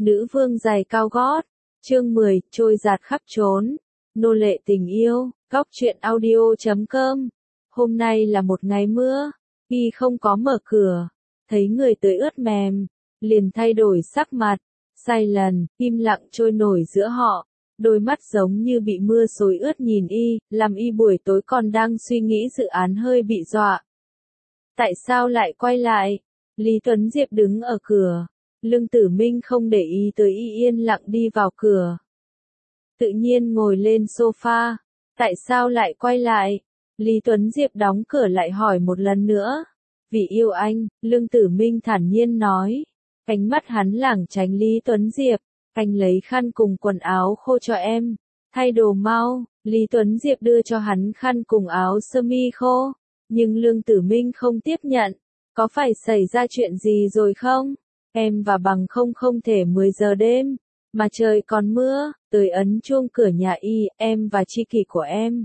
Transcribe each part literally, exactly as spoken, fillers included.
Nữ vương giày cao gót. Chương mười, trôi giạt khắp chốn. Nô lệ tình yêu, góc truyện audio chấm com. Hôm nay là một ngày mưa, Y không có mở cửa, thấy người tới ướt mềm, liền thay đổi sắc mặt, sai lần, im lặng trôi nổi giữa họ, đôi mắt giống như bị mưa xối ướt nhìn Y, làm Y buổi tối còn đang suy nghĩ dự án hơi bị dọa. Tại sao lại quay lại? Lý Tuấn Diệp đứng ở cửa, Lương Tử Minh không để ý tới Y, yên lặng đi vào cửa. Tự nhiên ngồi lên sofa, tại sao lại quay lại? Lý Tuấn Diệp đóng cửa lại hỏi một lần nữa. Vì yêu anh, Lương Tử Minh thản nhiên nói. Ánh mắt hắn lảng tránh Lý Tuấn Diệp, anh lấy khăn cùng quần áo khô cho em, thay đồ mau. Lý Tuấn Diệp đưa cho hắn khăn cùng áo sơ mi khô, nhưng Lương Tử Minh không tiếp nhận. Có phải xảy ra chuyện gì rồi không? Em và bằng không không thể mười giờ đêm, mà trời còn mưa, tới ấn chuông cửa nhà Y, em và tri kỷ của em.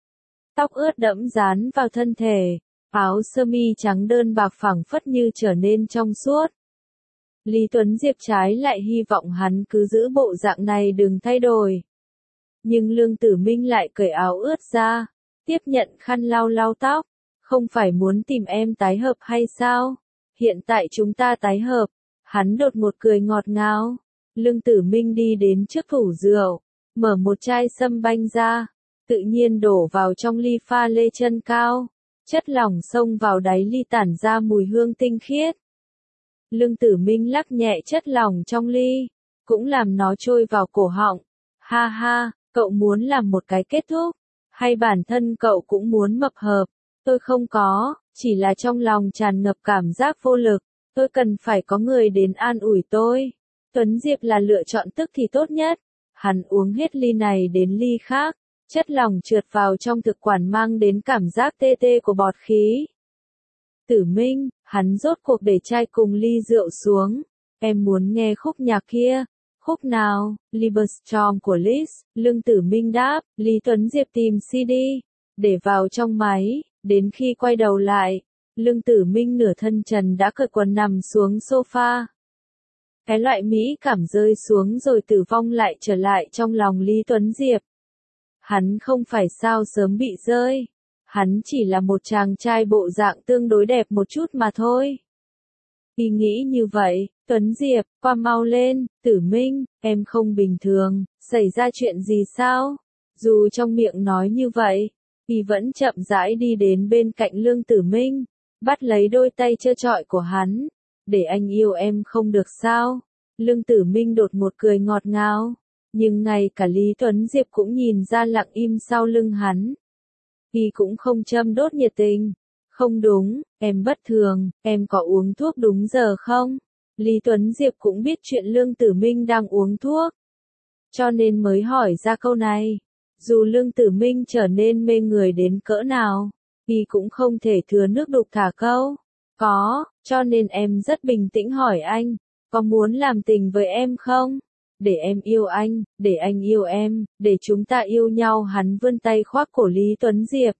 Tóc ướt đẫm dán vào thân thể, áo sơ mi trắng đơn bạc phẳng phất như trở nên trong suốt. Lý Tuấn Diệp trái lại hy vọng hắn cứ giữ bộ dạng này đừng thay đổi. Nhưng Lương Tử Minh lại cởi áo ướt ra, tiếp nhận khăn lau lau tóc. Không phải muốn tìm em tái hợp hay sao? Hiện tại chúng ta tái hợp. Hắn đột ngột cười ngọt ngào. Lương Tử Minh đi đến trước tủ rượu, mở một chai sâm banh ra, tự nhiên đổ vào trong ly pha lê chân cao. Chất lỏng xông vào đáy ly tản ra mùi hương tinh khiết. Lương Tử Minh lắc nhẹ chất lỏng trong ly, cũng làm nó trôi vào cổ họng. Ha ha, cậu muốn làm một cái kết thúc, hay bản thân cậu cũng muốn mập hợp? Tôi không có, chỉ là trong lòng tràn ngập cảm giác vô lực, tôi cần phải có người đến an ủi tôi. Tuấn Diệp là lựa chọn tức thì tốt nhất. Hắn uống hết ly này đến ly khác, chất lỏng trượt vào trong thực quản mang đến cảm giác tê tê của bọt khí. Tử Minh, hắn rốt cuộc để chai cùng ly rượu xuống. Em muốn nghe khúc nhạc kia. Khúc nào? Liebestraum của Liszt. Lương Tử Minh đáp. Lý Tuấn Diệp tìm xê đê, để vào trong máy. Đến khi quay đầu lại, Lương Tử Minh nửa thân trần đã cởi quần nằm xuống sofa. Cái loại mỹ cảm rơi xuống rồi tử vong lại trở lại trong lòng Lý Tuấn Diệp. Hắn không phải sao sớm bị rơi. Hắn chỉ là một chàng trai bộ dạng tương đối đẹp một chút mà thôi. Ý nghĩ như vậy, Tuấn Diệp, qua mau lên. Tử Minh, em không bình thường, xảy ra chuyện gì sao? Dù trong miệng nói như vậy, Y vẫn chậm rãi đi đến bên cạnh Lương Tử Minh, bắt lấy đôi tay trơ trọi của hắn. Để anh yêu em không được sao? Lương Tử Minh đột ngột cười ngọt ngào, nhưng ngay cả Lý Tuấn Diệp cũng nhìn ra lặng im sau lưng hắn. Y cũng không châm đốt nhiệt tình. Không đúng, em bất thường, em có uống thuốc đúng giờ không? Lý Tuấn Diệp cũng biết chuyện Lương Tử Minh đang uống thuốc, cho nên mới hỏi ra câu này. Dù Lương Tử Minh trở nên mê người đến cỡ nào, Y cũng không thể thừa nước đục thả câu. Có, cho nên em rất bình tĩnh hỏi anh, có muốn làm tình với em không? Để em yêu anh, để anh yêu em, để chúng ta yêu nhau. Hắn vươn tay khoác cổ Lý Tuấn Diệp.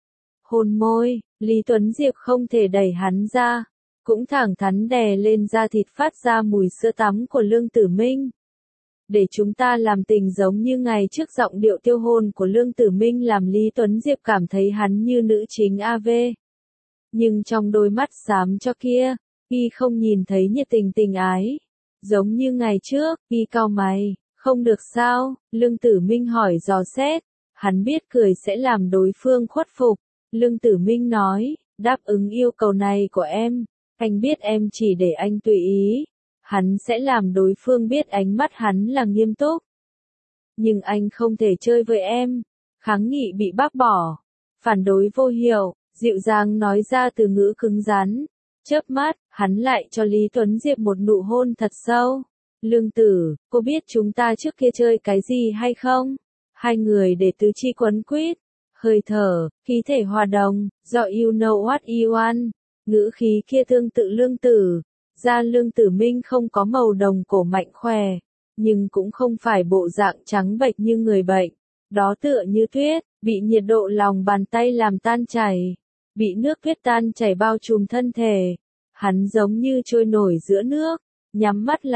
Hôn môi, Lý Tuấn Diệp không thể đẩy hắn ra, cũng thẳng thắn đè lên da thịt phát ra mùi sữa tắm của Lương Tử Minh. Để chúng ta làm tình giống như ngày trước. Giọng điệu tiêu hôn của Lương Tử Minh làm Lý Tuấn Diệp cảm thấy hắn như nữ chính a vê. Nhưng trong đôi mắt xám cho kia, Y không nhìn thấy nhiệt tình tình ái. Giống như ngày trước, Y cau mày, không được sao? Lương Tử Minh hỏi dò xét. Hắn biết cười sẽ làm đối phương khuất phục. Lương Tử Minh nói, đáp ứng yêu cầu này của em, anh biết em chỉ để anh tùy ý. Hắn sẽ làm đối phương biết ánh mắt hắn là nghiêm túc. Nhưng anh không thể chơi với em. Kháng nghị bị bác bỏ. Phản đối vô hiệu, dịu dàng nói ra từ ngữ cứng rắn. Chớp mắt, hắn lại cho Lý Tuấn Diệp một nụ hôn thật sâu. Lương Tử, cô biết chúng ta trước kia chơi cái gì hay không? Hai người để tứ chi quấn quýt, hơi thở, khí thể hòa đồng, do you know what you want. Ngữ khí kia tương tự Lương Tử. Da Lương Tử Minh không có màu đồng cổ mạnh khỏe, nhưng cũng không phải bộ dạng trắng bệch như người bệnh. Đó tựa như tuyết, bị nhiệt độ lòng bàn tay làm tan chảy, bị nước tuyết tan chảy bao trùm thân thể. Hắn giống như trôi nổi giữa nước, nhắm mắt lại,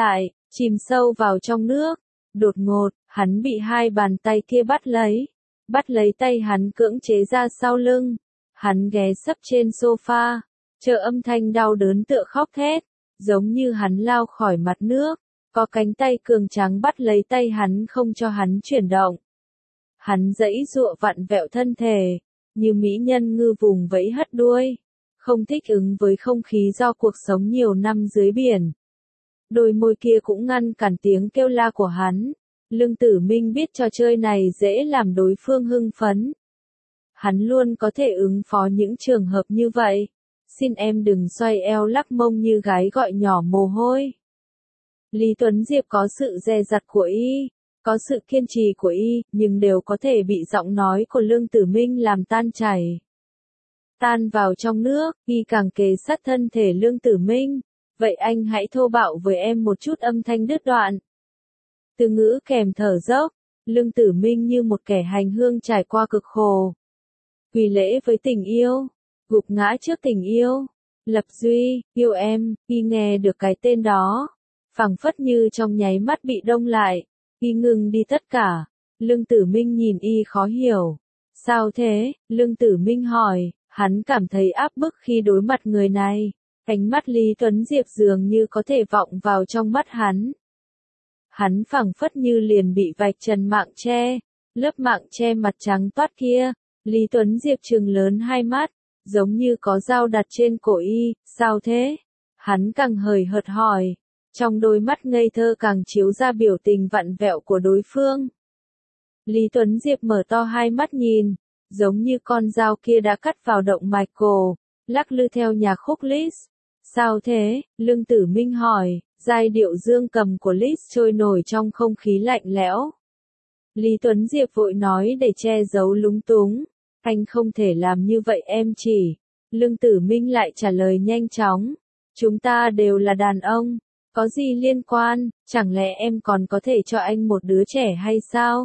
chìm sâu vào trong nước. Đột ngột, hắn bị hai bàn tay kia bắt lấy. Bắt lấy tay hắn cưỡng chế ra sau lưng. Hắn ghé sấp trên sofa, chờ âm thanh đau đớn tựa khóc thét, giống như hắn lao khỏi mặt nước. Có cánh tay cường tráng bắt lấy tay hắn không cho hắn chuyển động. Hắn giãy giụa vặn vẹo thân thể, như mỹ nhân ngư vùng vẫy hất đuôi, không thích ứng với không khí do cuộc sống nhiều năm dưới biển. Đôi môi kia cũng ngăn cản tiếng kêu la của hắn. Lương Tử Minh biết trò chơi này dễ làm đối phương hưng phấn. Hắn luôn có thể ứng phó những trường hợp như vậy. Xin em đừng xoay eo lắc mông như gái gọi nhỏ mồ hôi. Lý Tuấn Diệp có sự dè dặt của y, có sự kiên trì của y, nhưng đều có thể bị giọng nói của Lương Tử Minh làm tan chảy. Tan vào trong nước, y càng kề sát thân thể Lương Tử Minh. Vậy anh hãy thô bạo với em một chút, âm thanh đứt đoạn. Từ ngữ kèm thở dốc, Lương Tử Minh như một kẻ hành hương trải qua cực khổ. Quỳ lễ với tình yêu, gục ngã trước tình yêu. Lập Duy, yêu em, y nghe được cái tên đó. Phảng phất như trong nháy mắt bị đông lại, y ngừng đi tất cả. Lương Tử Minh nhìn y khó hiểu. Sao thế? Lương Tử Minh hỏi, hắn cảm thấy áp bức khi đối mặt người này. Ánh mắt Lý Tuấn Diệp dường như có thể vọng vào trong mắt hắn. Hắn phảng phất như liền bị vạch trần mạng che, lớp mạng che mặt trắng toát kia. Lý Tuấn Diệp trừng lớn hai mắt, giống như có dao đặt trên cổ y. Sao thế? Hắn càng hời hợt hỏi. Trong đôi mắt ngây thơ càng chiếu ra biểu tình vặn vẹo của đối phương. Lý Tuấn Diệp mở to hai mắt nhìn, giống như con dao kia đã cắt vào động mạch cổ, lắc lư theo nhạc khúc Liszt. Sao thế? Lương Tử Minh hỏi, giai điệu dương cầm của Liszt trôi nổi trong không khí lạnh lẽo. Lý Tuấn Diệp vội nói để che giấu lúng túng, anh không thể làm như vậy em chỉ. Lương Tử Minh lại trả lời nhanh chóng, chúng ta đều là đàn ông. Có gì liên quan, chẳng lẽ em còn có thể cho anh một đứa trẻ hay sao?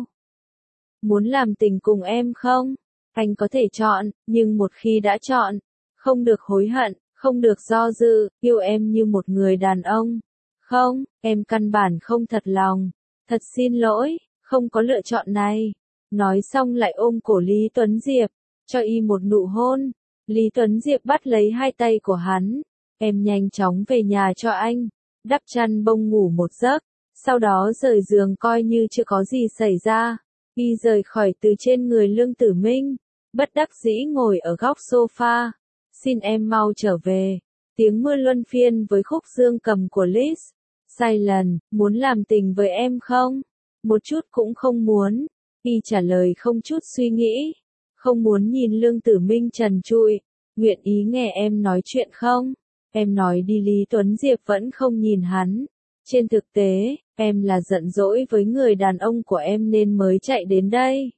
Muốn làm tình cùng em không? Anh có thể chọn, nhưng một khi đã chọn, không được hối hận, không được do dự, yêu em như một người đàn ông. Không, em căn bản không thật lòng. Thật xin lỗi, không có lựa chọn này. Nói xong lại ôm cổ Lý Tuấn Diệp, cho y một nụ hôn. Lý Tuấn Diệp bắt lấy hai tay của hắn. Em nhanh chóng về nhà cho anh. Đắp chăn bông ngủ một giấc, sau đó rời giường coi như chưa có gì xảy ra. Y rời khỏi từ trên người Lương Tử Minh, bất đắc dĩ ngồi ở góc sofa. Xin em mau trở về. Tiếng mưa luân phiên với khúc dương cầm của Liszt. Silent, muốn làm tình với em không? Một chút cũng không muốn. Y trả lời không chút suy nghĩ. Không muốn nhìn Lương Tử Minh trần trụi. Nguyện ý nghe em nói chuyện không? Em nói đi. Lý Tuấn Diệp vẫn không nhìn hắn. Trên thực tế, em là giận dỗi với người đàn ông của em nên mới chạy đến đây.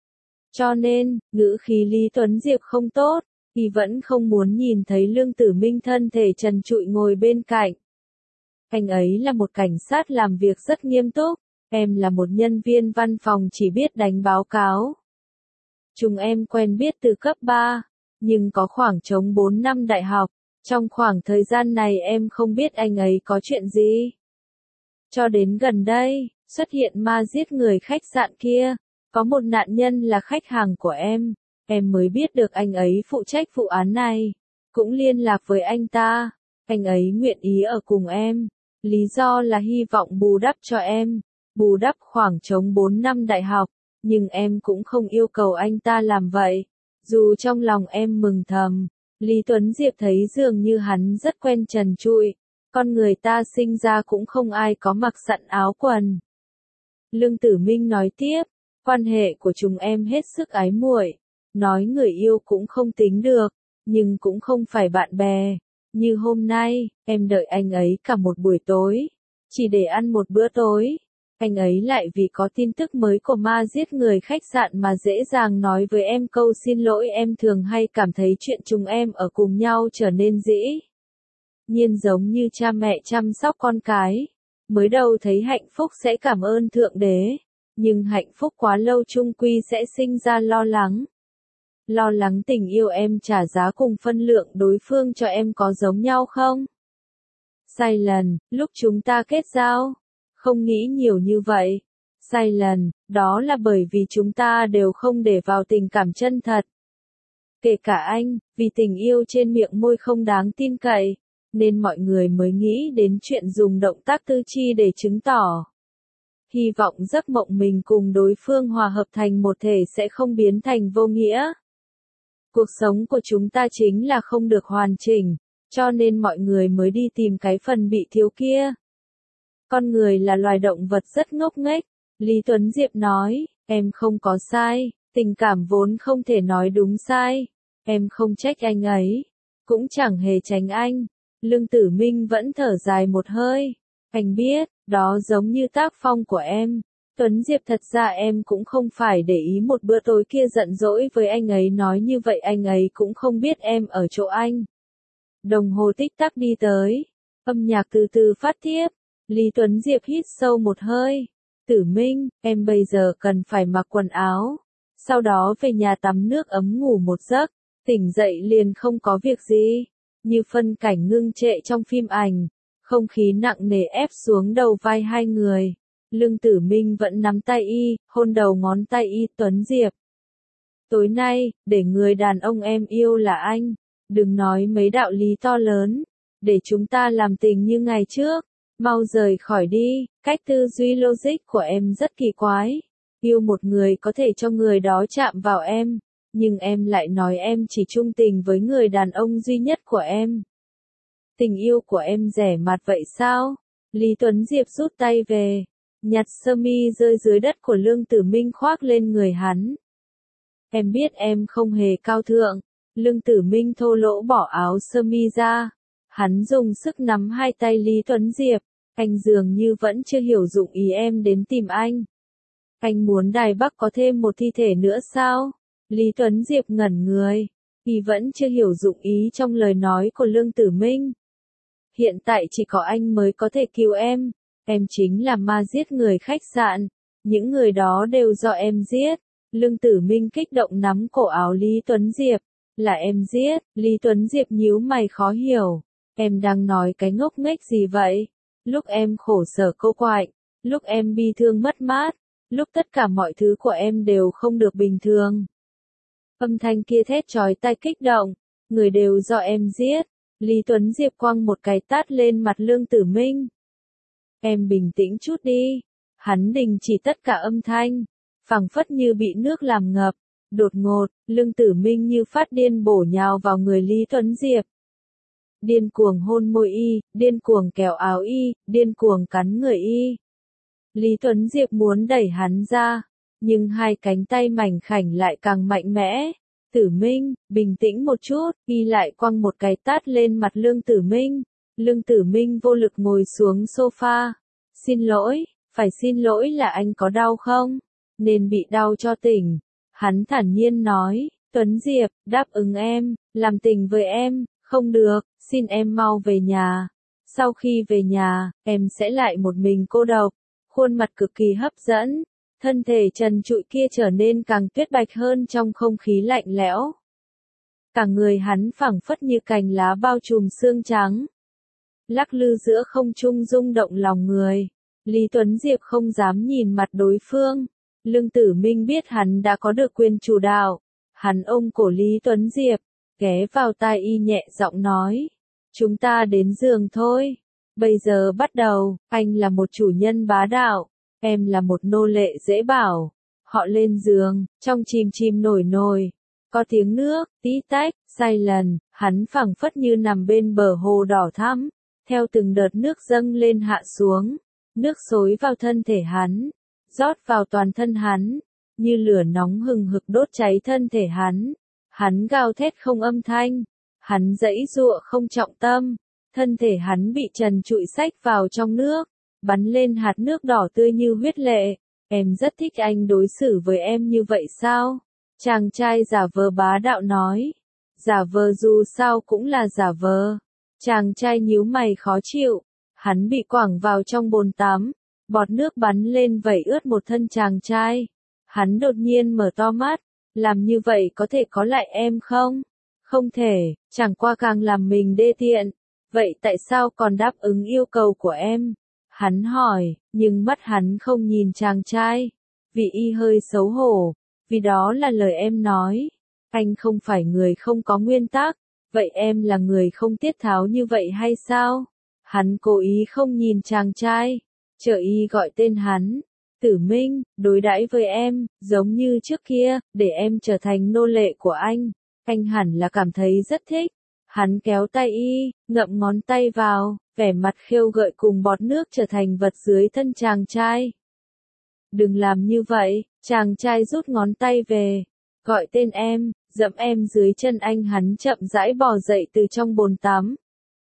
Cho nên, ngữ khí Lý Tuấn Diệp không tốt, thì vẫn không muốn nhìn thấy Lương Tử Minh thân thể trần trụi ngồi bên cạnh. Anh ấy là một cảnh sát làm việc rất nghiêm túc, em là một nhân viên văn phòng chỉ biết đánh báo cáo. Chúng em quen biết từ cấp ba, nhưng có khoảng trống bốn năm đại học. Trong khoảng thời gian này em không biết anh ấy có chuyện gì. Cho đến gần đây, xuất hiện ma giết người khách sạn kia, có một nạn nhân là khách hàng của em, em mới biết được anh ấy phụ trách vụ án này, cũng liên lạc với anh ta, anh ấy nguyện ý ở cùng em, lý do là hy vọng bù đắp cho em, bù đắp khoảng trống bốn năm đại học, nhưng em cũng không yêu cầu anh ta làm vậy, dù trong lòng em mừng thầm. Lý Tuấn Diệp thấy dường như hắn rất quen trần trụi, con người ta sinh ra cũng không ai có mặc sẵn áo quần. Lương Tử Minh nói tiếp, quan hệ của chúng em hết sức ái muội, nói người yêu cũng không tính được, nhưng cũng không phải bạn bè. Như hôm nay, em đợi anh ấy cả một buổi tối, chỉ để ăn một bữa tối. Anh ấy lại vì có tin tức mới của ma giết người khách sạn mà dễ dàng nói với em câu xin lỗi. Em thường hay cảm thấy chuyện chúng em ở cùng nhau trở nên dĩ nhiên giống như cha mẹ chăm sóc con cái. Mới đầu thấy hạnh phúc sẽ cảm ơn Thượng Đế, nhưng hạnh phúc quá lâu chung quy sẽ sinh ra lo lắng. Lo lắng tình yêu em trả giá cùng phân lượng đối phương cho em có giống nhau không? Silent, lúc chúng ta kết giao, Không nghĩ nhiều như vậy. Sai lần, đó là bởi vì chúng ta đều không để vào tình cảm chân thật. Kể cả anh, vì tình yêu trên miệng môi không đáng tin cậy, nên mọi người mới nghĩ đến chuyện dùng động tác tư chi để chứng tỏ. Hy vọng giấc mộng mình cùng đối phương hòa hợp thành một thể sẽ không biến thành vô nghĩa. Cuộc sống của chúng ta chính là không được hoàn chỉnh, cho nên mọi người mới đi tìm cái phần bị thiếu kia. Con người là loài động vật rất ngốc nghếch, Lý Tuấn Diệp nói, em không có sai, tình cảm vốn không thể nói đúng sai, em không trách anh ấy, cũng chẳng hề tránh anh. Lương Tử Minh vẫn thở dài một hơi, anh biết, đó giống như tác phong của em. Tuấn Diệp thật ra em cũng không phải để ý một bữa tối kia giận dỗi với anh ấy nói như vậy anh ấy cũng không biết em ở chỗ anh. Đồng hồ tích tắc đi tới, âm nhạc từ từ phát tiếp, Lý Tuấn Diệp hít sâu một hơi. Tử Minh, em bây giờ cần phải mặc quần áo, sau đó về nhà tắm nước ấm ngủ một giấc, tỉnh dậy liền không có việc gì, như phân cảnh ngưng trệ trong phim ảnh, không khí nặng nề ép xuống đầu vai hai người. Lương Tử Minh vẫn nắm tay y, hôn đầu ngón tay y. Tuấn Diệp, tối nay, để người đàn ông em yêu là anh, đừng nói mấy đạo lý to lớn, để chúng ta làm tình như ngày trước, mau rời khỏi đi. Cách tư duy logic của em rất kỳ quái, yêu một người có thể cho người đó chạm vào em, nhưng em lại nói em chỉ trung tình với người đàn ông duy nhất của em. Tình yêu của em rẻ mạt vậy sao? Lý Tuấn Diệp rút tay về, nhặt sơ mi rơi dưới đất của Lương Tử Minh khoác lên người hắn. Em biết em không hề cao thượng. Lương Tử Minh thô lỗ bỏ áo sơ mi ra. Hắn dùng sức nắm hai tay Lý Tuấn Diệp. Anh dường như vẫn chưa hiểu dụng ý em đến tìm anh. Anh muốn Đài Bắc có thêm một thi thể nữa sao? Lý Tuấn Diệp ngẩn người. Y vẫn chưa hiểu dụng ý trong lời nói của Lương Tử Minh. Hiện tại chỉ có anh mới có thể cứu em. Em chính là ma giết người khách sạn. Những người đó đều do em giết. Lương Tử Minh kích động nắm cổ áo Lý Tuấn Diệp. Là em giết. Lý Tuấn Diệp nhíu mày khó hiểu. Em đang nói cái ngốc nghếch gì vậy? Lúc em khổ sở cô quạnh, lúc em bi thương mất mát, lúc tất cả mọi thứ của em đều không được bình thường. Âm thanh kia thét chói tai kích động, người đều do em giết. Lý Tuấn Diệp quăng một cái tát lên mặt Lương Tử Minh. Em bình tĩnh chút đi. Hắn đình chỉ tất cả âm thanh, phảng phất như bị nước làm ngập. Đột ngột, Lương Tử Minh như phát điên bổ nhào vào người Lý Tuấn Diệp. Điên cuồng hôn môi y, điên cuồng kéo áo y, điên cuồng cắn người y. Lý Tuấn Diệp muốn đẩy hắn ra, nhưng hai cánh tay mảnh khảnh lại càng mạnh mẽ. Tử Minh, bình tĩnh một chút, y lại quăng một cái tát lên mặt Lương Tử Minh. Lương Tử Minh vô lực ngồi xuống sofa. Xin lỗi, phải xin lỗi là anh có đau không? Nên bị đau cho tỉnh. Hắn thản nhiên nói, Tuấn Diệp, đáp ứng em, làm tình với em. Không được, xin em mau về nhà. Sau khi về nhà, em sẽ lại một mình cô độc. Khuôn mặt cực kỳ hấp dẫn, thân thể trần trụi kia trở nên càng tuyết bạch hơn trong không khí lạnh lẽo. Cả người hắn phảng phất như cành lá bao trùm xương trắng, lắc lư giữa không trung rung động lòng người. Lý Tuấn Diệp không dám nhìn mặt đối phương. Lương Tử Minh biết hắn đã có được quyền chủ đạo. Hắn ôm cổ Lý Tuấn Diệp, ghé vào tai y nhẹ giọng nói. Chúng ta đến giường thôi. Bây giờ bắt đầu, anh là một chủ nhân bá đạo, em là một nô lệ dễ bảo. Họ lên giường, trong chìm chìm nổi nổi. Có tiếng nước, tí tách, say lần, hắn phảng phất như nằm bên bờ hồ đỏ thắm. Theo từng đợt nước dâng lên hạ xuống, nước xối vào thân thể hắn, rót vào toàn thân hắn, như lửa nóng hừng hực đốt cháy thân thể hắn. Hắn gào thét không âm thanh, hắn giãy giụa không trọng tâm, thân thể hắn bị trần trụi xách vào trong nước, bắn lên hạt nước đỏ tươi như huyết lệ. Em rất thích anh đối xử với em như vậy sao? Chàng trai giả vờ bá đạo nói. Giả vờ dù sao cũng là giả vờ. Chàng trai nhíu mày khó chịu, hắn bị quẳng vào trong bồn tắm, bọt nước bắn lên vẩy ướt một thân chàng trai. Hắn đột nhiên mở to mắt, làm như vậy có thể có lại em không? Không thể, chẳng qua càng làm mình đê tiện. Vậy tại sao còn đáp ứng yêu cầu của em? Hắn hỏi, nhưng mắt hắn không nhìn chàng trai. Vị y hơi xấu hổ, vì đó là lời em nói. Anh không phải người không có nguyên tắc, vậy em là người không tiết tháo như vậy hay sao? Hắn cố ý không nhìn chàng trai, chờ y gọi tên hắn. Tử Minh, đối đãi với em, giống như trước kia, để em trở thành nô lệ của anh. Anh hẳn là cảm thấy rất thích. Hắn kéo tay y, ngậm ngón tay vào, vẻ mặt khêu gợi cùng bọt nước trở thành vật dưới thân chàng trai. Đừng làm như vậy, chàng trai rút ngón tay về, gọi tên em, dẫm em dưới chân anh. Hắn chậm rãi bò dậy từ trong bồn tắm.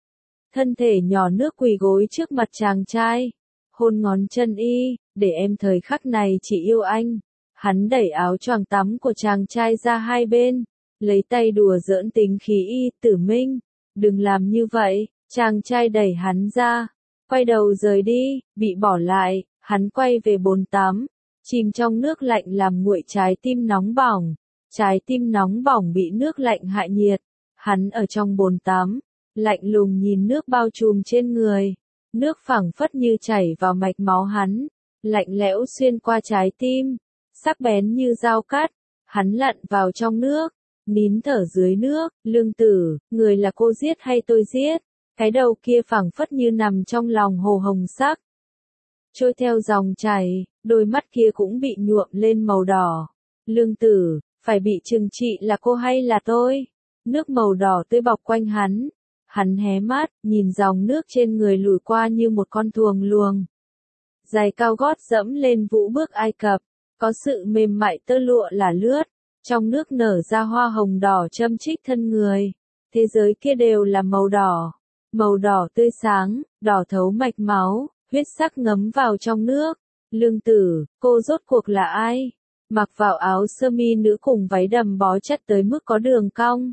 Thân thể nhỏ nước quỳ gối trước mặt chàng trai, hôn ngón chân y, để em thời khắc này chỉ yêu anh. Hắn đẩy áo choàng tắm của chàng trai ra hai bên, lấy tay đùa giỡn tính khí y. Tử Minh, đừng làm như vậy. Chàng trai đẩy hắn ra, quay đầu rời đi, bị bỏ lại. Hắn quay về bồn tắm, chìm trong nước lạnh làm nguội trái tim nóng bỏng. Trái tim nóng bỏng bị nước lạnh hạ nhiệt. Hắn ở trong bồn tắm, lạnh lùng nhìn nước bao trùm trên người. Nước phảng phất như chảy vào mạch máu hắn, lạnh lẽo xuyên qua trái tim, sắc bén như dao cắt. Hắn lặn vào trong nước, nín thở dưới nước. Lương Tử, người là cô giết hay tôi giết? Cái đầu kia phảng phất như nằm trong lòng hồ hồng sắc, trôi theo dòng chảy, đôi mắt kia cũng bị nhuộm lên màu đỏ. Lương Tử, phải bị trừng trị là cô hay là tôi? Nước màu đỏ tươi bọc quanh hắn. Hắn hé mắt, nhìn dòng nước trên người lùi qua như một con thuồng luồng. Giày cao gót dẫm lên vũ bước Ai Cập, có sự mềm mại tơ lụa là lướt, trong nước nở ra hoa hồng đỏ châm chích thân người. Thế giới kia đều là màu đỏ, màu đỏ tươi sáng, đỏ thấu mạch máu, huyết sắc ngấm vào trong nước. Lương Tử, cô rốt cuộc là ai? Mặc vào áo sơ mi nữ cùng váy đầm bó chất tới mức có đường cong,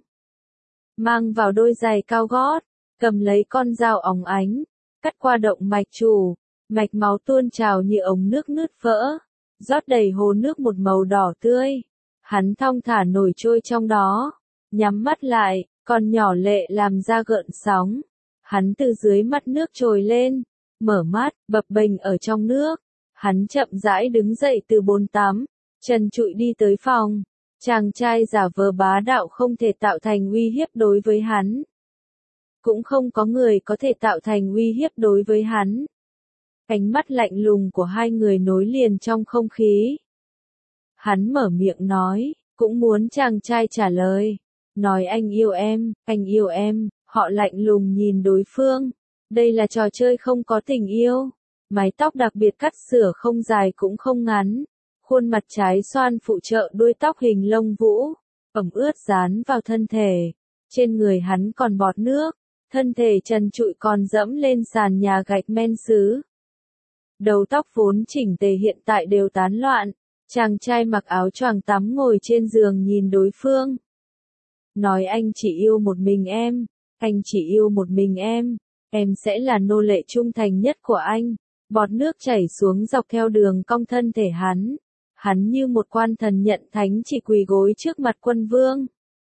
mang vào đôi giày cao gót, cầm lấy con dao óng ánh, cắt qua động mạch chủ, mạch máu tuôn trào như ống nước nứt vỡ, rót đầy hồ nước một màu đỏ tươi. Hắn thong thả nổi trôi trong đó, nhắm mắt lại, con nhỏ lệ làm ra gợn sóng. Hắn từ dưới mặt nước trồi lên, mở mắt, bập bềnh ở trong nước. Hắn chậm rãi đứng dậy từ bồn tắm, trần trụi đi tới phòng. Chàng trai giả vờ bá đạo không thể tạo thành uy hiếp đối với hắn. Cũng không có người có thể tạo thành uy hiếp đối với hắn. Ánh mắt lạnh lùng của hai người nối liền trong không khí. Hắn mở miệng nói, cũng muốn chàng trai trả lời. Nói anh yêu em, anh yêu em. Họ lạnh lùng nhìn đối phương. Đây là trò chơi không có tình yêu. Mái tóc đặc biệt cắt sửa không dài cũng không ngắn. Khuôn mặt trái xoan phụ trợ đuôi tóc hình lông vũ, ẩm ướt dán vào thân thể. Trên người hắn còn bọt nước, thân thể trần trụi còn dẫm lên sàn nhà gạch men sứ. Đầu tóc vốn chỉnh tề hiện tại đều tán loạn. Chàng trai mặc áo choàng tắm ngồi trên giường nhìn đối phương. Nói anh chỉ yêu một mình em, anh chỉ yêu một mình em, em sẽ là nô lệ trung thành nhất của anh. Bọt nước chảy xuống dọc theo đường cong thân thể hắn. Hắn như một quan thần nhận thánh chỉ quỳ gối trước mặt quân vương.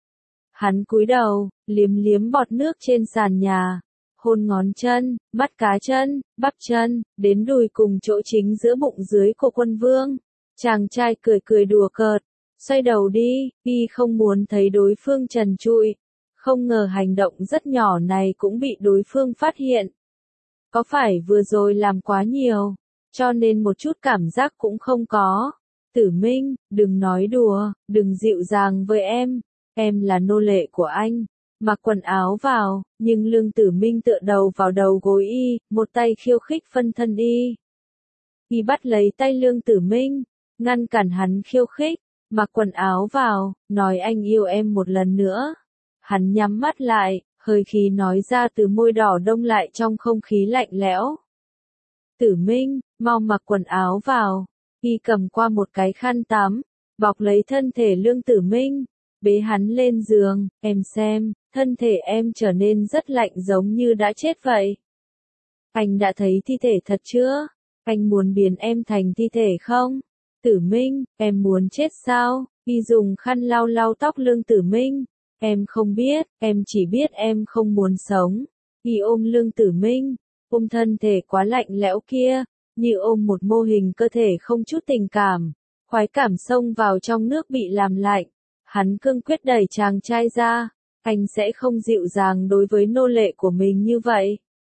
Hắn cúi đầu, liếm liếm bọt nước trên sàn nhà, hôn ngón chân, mắt cá chân, bắp chân, đến đùi cùng chỗ chính giữa bụng dưới của quân vương. Chàng trai cười cười đùa cợt, xoay đầu đi, y không muốn thấy đối phương trần trụi. Không ngờ hành động rất nhỏ này cũng bị đối phương phát hiện. Có phải vừa rồi làm quá nhiều, cho nên một chút cảm giác cũng không có. Tử Minh, đừng nói đùa, đừng dịu dàng với em. Em là nô lệ của anh. Mặc quần áo vào, nhưng Lương Tử Minh tựa đầu vào đầu gối y, một tay khiêu khích phân thân y. Y bắt lấy tay Lương Tử Minh, ngăn cản hắn khiêu khích. Mặc quần áo vào, nói anh yêu em một lần nữa. Hắn nhắm mắt lại, hơi khí nói ra từ môi đỏ đông lại trong không khí lạnh lẽo. Tử Minh, mau mặc quần áo vào. Y cầm qua một cái khăn tắm, bọc lấy thân thể Lương Tử Minh, bế hắn lên giường. Em xem, thân thể em trở nên rất lạnh giống như đã chết vậy. Anh đã thấy thi thể thật chưa? Anh muốn biến em thành thi thể không? Tử Minh, em muốn chết sao? Y dùng khăn lau lau tóc Lương Tử Minh. Em không biết, em chỉ biết em không muốn sống. Y ôm Lương Tử Minh, ôm thân thể quá lạnh lẽo kia, như ôm một mô hình cơ thể không chút tình cảm, khoái cảm xông vào trong nước bị làm lạnh. Hắn cương quyết đẩy chàng trai ra, anh sẽ không dịu dàng đối với nô lệ của mình như vậy.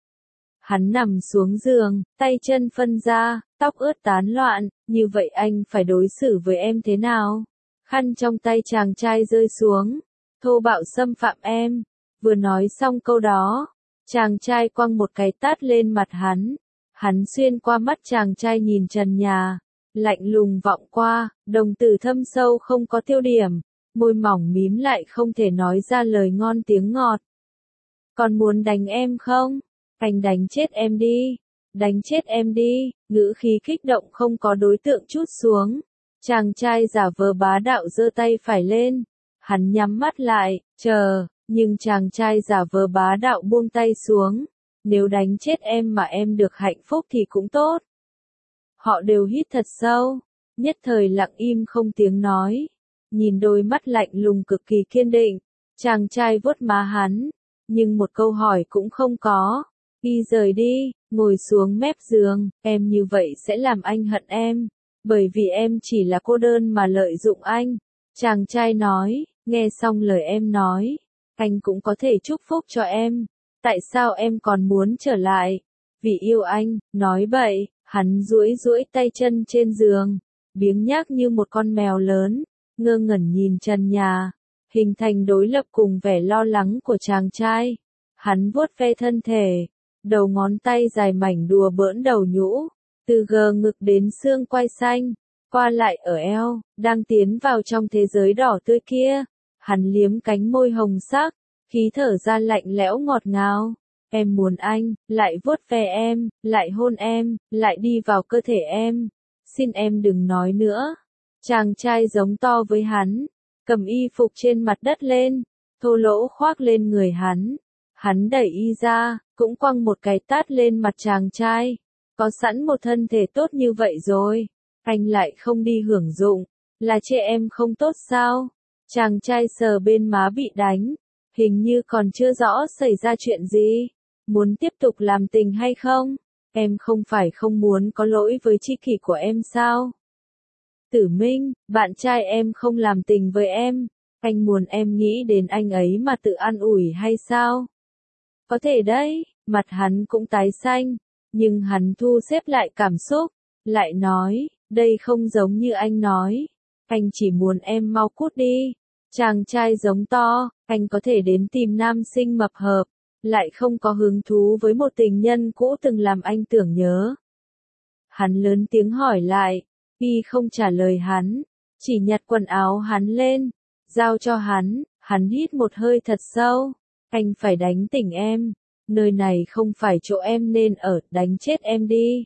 Hắn nằm xuống giường, tay chân phân ra, tóc ướt tán loạn, như vậy anh phải đối xử với em thế nào? Khăn trong tay chàng trai rơi xuống, thô bạo xâm phạm em. Vừa nói xong câu đó, chàng trai quăng một cái tát lên mặt hắn. Hắn xuyên qua mắt chàng trai nhìn trần nhà, lạnh lùng vọng qua, đồng tử thâm sâu không có tiêu điểm, môi mỏng mím lại không thể nói ra lời ngon tiếng ngọt. Còn muốn đánh em không? Anh đánh chết em đi, đánh chết em đi, ngữ khí kích động không có đối tượng chút xuống. Chàng trai giả vờ bá đạo giơ tay phải lên, hắn nhắm mắt lại, chờ, nhưng chàng trai giả vờ bá đạo buông tay xuống. Nếu đánh chết em mà em được hạnh phúc thì cũng tốt. Họ đều hít thật sâu, nhất thời lặng im không tiếng nói, nhìn đôi mắt lạnh lùng cực kỳ kiên định. Chàng trai vuốt má hắn, nhưng một câu hỏi cũng không có. Y rời đi, ngồi xuống mép giường, em như vậy sẽ làm anh hận em, bởi vì em chỉ là cô đơn mà lợi dụng anh. Chàng trai nói, nghe xong lời em nói, anh cũng có thể chúc phúc cho em. Tại sao em còn muốn trở lại? Vì yêu anh, nói bậy. Hắn duỗi duỗi tay chân trên giường, biếng nhác như một con mèo lớn, ngơ ngẩn nhìn trần nhà, hình thành đối lập cùng vẻ lo lắng của chàng trai. Hắn vuốt ve thân thể, đầu ngón tay dài mảnh đùa bỡn đầu nhũ, từ gờ ngực đến xương quai xanh, qua lại ở eo, đang tiến vào trong thế giới đỏ tươi kia. Hắn liếm cánh môi hồng sắc, khí thở ra lạnh lẽo ngọt ngào. Em muốn anh, lại vuốt ve em, lại hôn em, lại đi vào cơ thể em. Xin em đừng nói nữa. Chàng trai giống to với hắn, cầm y phục trên mặt đất lên, thô lỗ khoác lên người hắn. Hắn đẩy y ra, cũng quăng một cái tát lên mặt chàng trai. Có sẵn một thân thể tốt như vậy rồi, anh lại không đi hưởng dụng, là chê em không tốt sao? Chàng trai sờ bên má bị đánh, hình như còn chưa rõ xảy ra chuyện gì. Muốn tiếp tục làm tình hay không? Em không phải không muốn có lỗi với tri kỷ của em sao? Tử Minh, bạn trai em không làm tình với em, anh muốn em nghĩ đến anh ấy mà tự an ủi hay sao? Có thể đấy, mặt hắn cũng tái xanh, nhưng hắn thu xếp lại cảm xúc, lại nói, đây không giống như anh nói, anh chỉ muốn em mau cút đi. Chàng trai giống to, anh có thể đến tìm nam sinh mập hợp, lại không có hứng thú với một tình nhân cũ từng làm anh tưởng nhớ. Hắn lớn tiếng hỏi lại, y không trả lời hắn, chỉ nhặt quần áo hắn lên, giao cho hắn. Hắn hít một hơi thật sâu, anh phải đánh tỉnh em, nơi này không phải chỗ em nên ở, đánh chết em đi.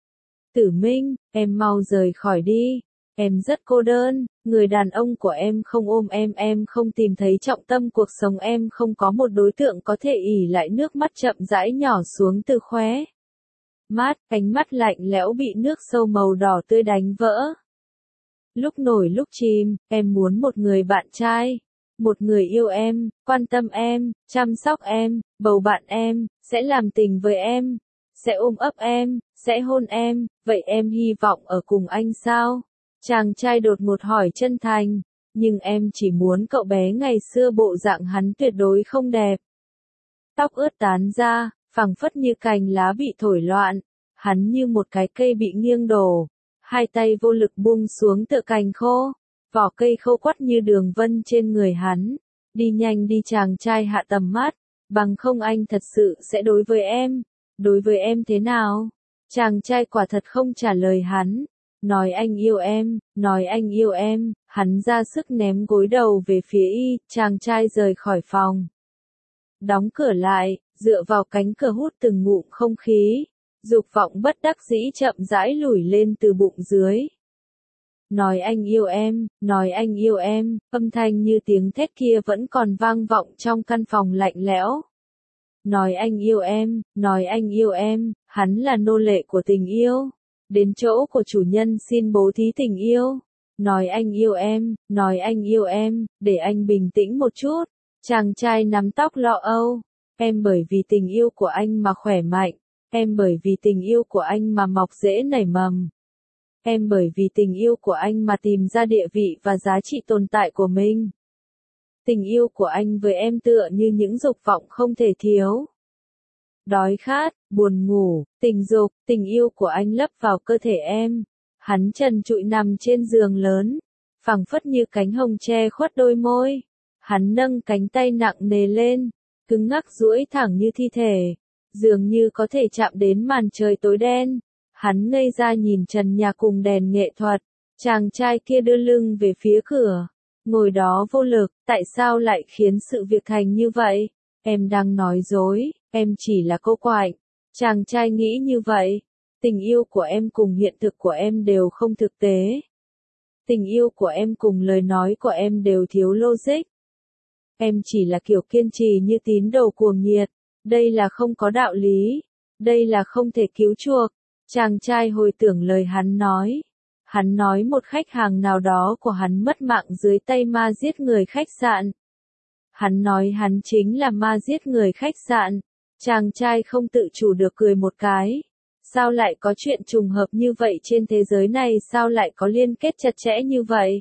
Tử Minh, em mau rời khỏi đi, em rất cô đơn, người đàn ông của em không ôm em, em không tìm thấy trọng tâm cuộc sống, em không có một đối tượng có thể ỷ lại. Nước mắt chậm rãi nhỏ xuống từ khóe mắt, cánh mắt lạnh lẽo bị nước sâu màu đỏ tươi đánh vỡ. Lúc nổi lúc chìm, em muốn một người bạn trai, một người yêu em, quan tâm em, chăm sóc em, bầu bạn em, sẽ làm tình với em, sẽ ôm ấp em, sẽ hôn em. Vậy em hy vọng ở cùng anh sao? Chàng trai đột ngột hỏi chân thành, nhưng em chỉ muốn cậu bé ngày xưa bộ dạng hắn tuyệt đối không đẹp. Tóc ướt tán ra, phẳng phất như cành lá bị thổi loạn, hắn như một cái cây bị nghiêng đổ, hai tay vô lực buông xuống tựa cành khô, vỏ cây khô quắt như đường vân trên người hắn. Đi nhanh đi, chàng trai hạ tầm mắt, bằng không anh thật sự sẽ đối với em. Đối với em thế nào? Chàng trai quả thật không trả lời hắn. Nói anh yêu em, nói anh yêu em, hắn ra sức ném gối đầu về phía y. Chàng trai rời khỏi phòng, đóng cửa lại, dựa vào cánh cửa hút từng ngụm không khí, dục vọng bất đắc dĩ chậm rãi lủi lên từ bụng dưới. Nói anh yêu em, nói anh yêu em, âm thanh như tiếng thét kia vẫn còn vang vọng trong căn phòng lạnh lẽo. Nói anh yêu em, nói anh yêu em, hắn là nô lệ của tình yêu, đến chỗ của chủ nhân xin bố thí tình yêu. Nói anh yêu em, nói anh yêu em, để anh bình tĩnh một chút. Chàng trai nắm tóc lo âu, em bởi vì tình yêu của anh mà khỏe mạnh, Em bởi vì tình yêu của anh mà mọc rễ nảy mầm. Em bởi vì tình yêu của anh mà tìm ra địa vị và giá trị tồn tại của mình. Tình yêu của anh với em tựa như những dục vọng không thể thiếu. Đói khát, buồn ngủ, tình dục, tình yêu của anh lấp vào cơ thể em. Hắn trần trụi nằm trên giường lớn, phảng phất như cánh hồng che khuất đôi môi. Hắn nâng cánh tay nặng nề lên, cứng ngắc duỗi thẳng như thi thể, dường như có thể chạm đến màn trời tối đen. Hắn ngây ra nhìn trần nhà cùng đèn nghệ thuật, chàng trai kia đưa lưng về phía cửa, ngồi đó vô lực, tại sao lại khiến sự việc thành như vậy? Em đang nói dối, em chỉ là cô quạnh. Chàng trai nghĩ như vậy, tình yêu của em cùng hiện thực của em đều không thực tế. Tình yêu của em cùng lời nói của em đều thiếu logic. Em chỉ là kiểu kiên trì như tín đồ cuồng nhiệt, đây là không có đạo lý, đây là không thể cứu chuộc. Chàng trai hồi tưởng lời hắn nói. Hắn nói một khách hàng nào đó của hắn mất mạng dưới tay ma giết người khách sạn. Hắn nói hắn chính là ma giết người khách sạn. Chàng trai không tự chủ được cười một cái. Sao lại có chuyện trùng hợp như vậy trên thế giới này, sao lại có liên kết chặt chẽ như vậy?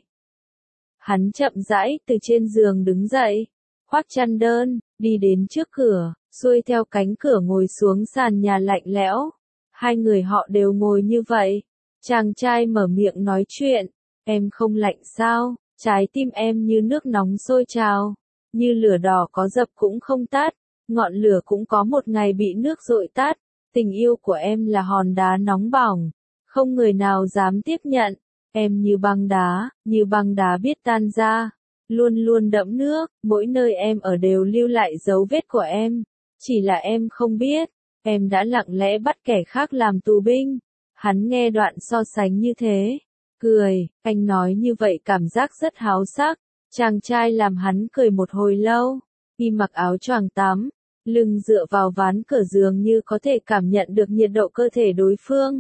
Hắn chậm rãi từ trên giường đứng dậy, khoác chăn đơn, đi đến trước cửa, xuôi theo cánh cửa ngồi xuống sàn nhà lạnh lẽo. Hai người họ đều ngồi như vậy. Chàng trai mở miệng nói chuyện. Em không lạnh sao? Trái tim em như nước nóng sôi trào, như lửa đỏ có dập cũng không tắt, ngọn lửa cũng có một ngày bị nước dội tắt. Tình yêu của em là hòn đá nóng bỏng, không người nào dám tiếp nhận. Em như băng đá, như băng đá biết tan ra, luôn luôn đẫm nước, mỗi nơi em ở đều lưu lại dấu vết của em. Chỉ là em không biết, em đã lặng lẽ bắt kẻ khác làm tù binh. Hắn nghe đoạn so sánh như thế, cười, anh nói như vậy cảm giác rất háo sắc. Chàng trai làm hắn cười một hồi lâu, y mặc áo choàng tắm, lưng dựa vào ván cửa giường như có thể cảm nhận được nhiệt độ cơ thể đối phương.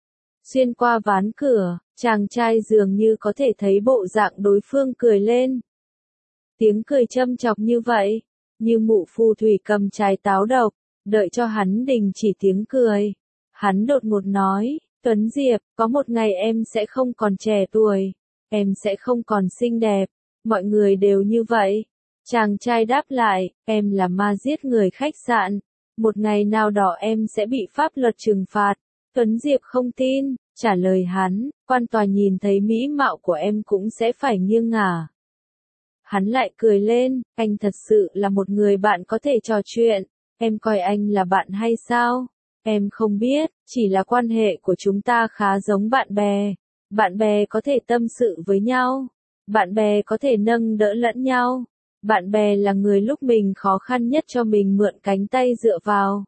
Xuyên qua ván cửa, chàng trai dường như có thể thấy bộ dạng đối phương cười lên. Tiếng cười châm chọc như vậy, như mụ phù thủy cầm trái táo độc, đợi cho hắn đình chỉ tiếng cười. Hắn đột ngột nói, Tuấn Diệp, có một ngày em sẽ không còn trẻ tuổi, em sẽ không còn xinh đẹp, mọi người đều như vậy. Chàng trai đáp lại, em là ma giết người khách sạn, một ngày nào đó em sẽ bị pháp luật trừng phạt. Tuấn Diệp không tin, trả lời hắn, quan tòa nhìn thấy mỹ mạo của em cũng sẽ phải nghiêng ngả. Hắn lại cười lên, anh thật sự là một người bạn có thể trò chuyện, em coi anh là bạn hay sao? Em không biết, chỉ là quan hệ của chúng ta khá giống bạn bè. Bạn bè có thể tâm sự với nhau, bạn bè có thể nâng đỡ lẫn nhau. Bạn bè là người lúc mình khó khăn nhất cho mình mượn cánh tay dựa vào.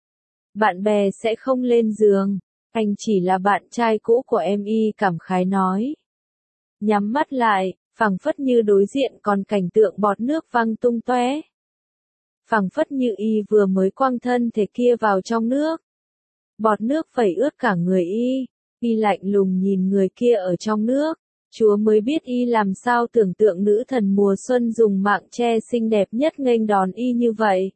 Bạn bè sẽ không lên giường, anh chỉ là bạn trai cũ của em, y cảm khái nói. Nhắm mắt lại, phảng phất như đối diện còn cảnh tượng bọt nước văng tung tóe. Phảng phất như y vừa mới quăng thân thể kia vào trong nước. Bọt nước vẩy ướt cả người y, y lạnh lùng nhìn người kia ở trong nước. Chúa mới biết y làm sao tưởng tượng nữ thần mùa xuân dùng mạng che xinh đẹp nhất nghênh đón y như vậy.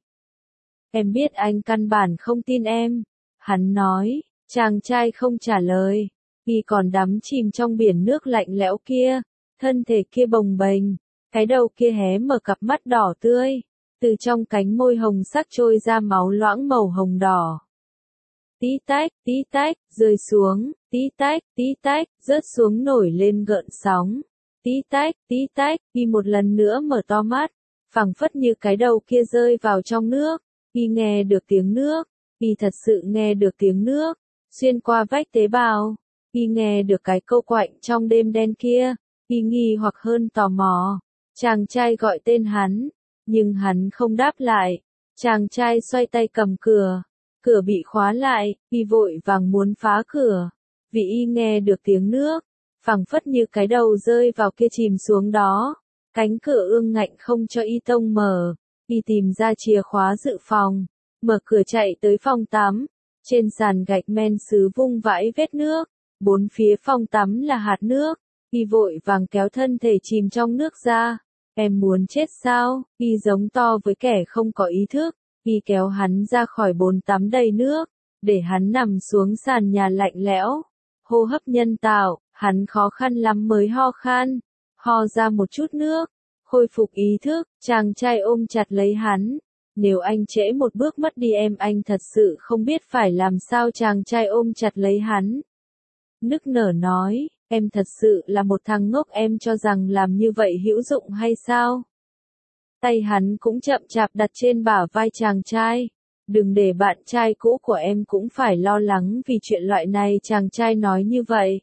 Em biết anh căn bản không tin em. Hắn nói, chàng trai không trả lời. Y còn đắm chìm trong biển nước lạnh lẽo kia. Thân thể kia bồng bềnh, cái đầu kia hé mở cặp mắt đỏ tươi. Từ trong cánh môi hồng sắc trôi ra máu loãng màu hồng đỏ. Tí tách, tí tách, rơi xuống, tí tách, tí tách, rớt xuống nổi lên gợn sóng. Tí tách, tí tách, y một lần nữa mở to mắt, phảng phất như cái đầu kia rơi vào trong nước. Y nghe được tiếng nước, y thật sự nghe được tiếng nước, xuyên qua vách tế bào. Y nghe được cái câu quạnh trong đêm đen kia, y nghi hoặc hơn tò mò. Chàng trai gọi tên hắn, nhưng hắn không đáp lại. Chàng trai xoay tay cầm cửa. Cửa bị khóa lại, y vội vàng muốn phá cửa, vì y nghe được tiếng nước, phảng phất như cái đầu rơi vào kia chìm xuống đó. Cánh cửa ương ngạnh không cho y tông mở, y tìm ra chìa khóa dự phòng, mở cửa chạy tới phòng tắm. Trên sàn gạch men sứ vung vãi vết nước, bốn phía phòng tắm là hạt nước, y vội vàng kéo thân thể chìm trong nước ra. Em muốn chết sao? Y giống to với kẻ không có ý thức. Y kéo hắn ra khỏi bồn tắm đầy nước, để hắn nằm xuống sàn nhà lạnh lẽo. Hô hấp nhân tạo, hắn khó khăn lắm mới ho khan, ho ra một chút nước, khôi phục ý thức, chàng trai ôm chặt lấy hắn. Nếu anh trễ một bước mất đi em anh thật sự không biết phải làm sao. Chàng trai ôm chặt lấy hắn. Nức nở nói, em thật sự là một thằng ngốc, em cho rằng làm như vậy hữu dụng hay sao? Tay hắn cũng chậm chạp đặt trên bả vai chàng trai. Đừng để bạn trai cũ của em cũng phải lo lắng vì chuyện loại này. Chàng trai nói như vậy.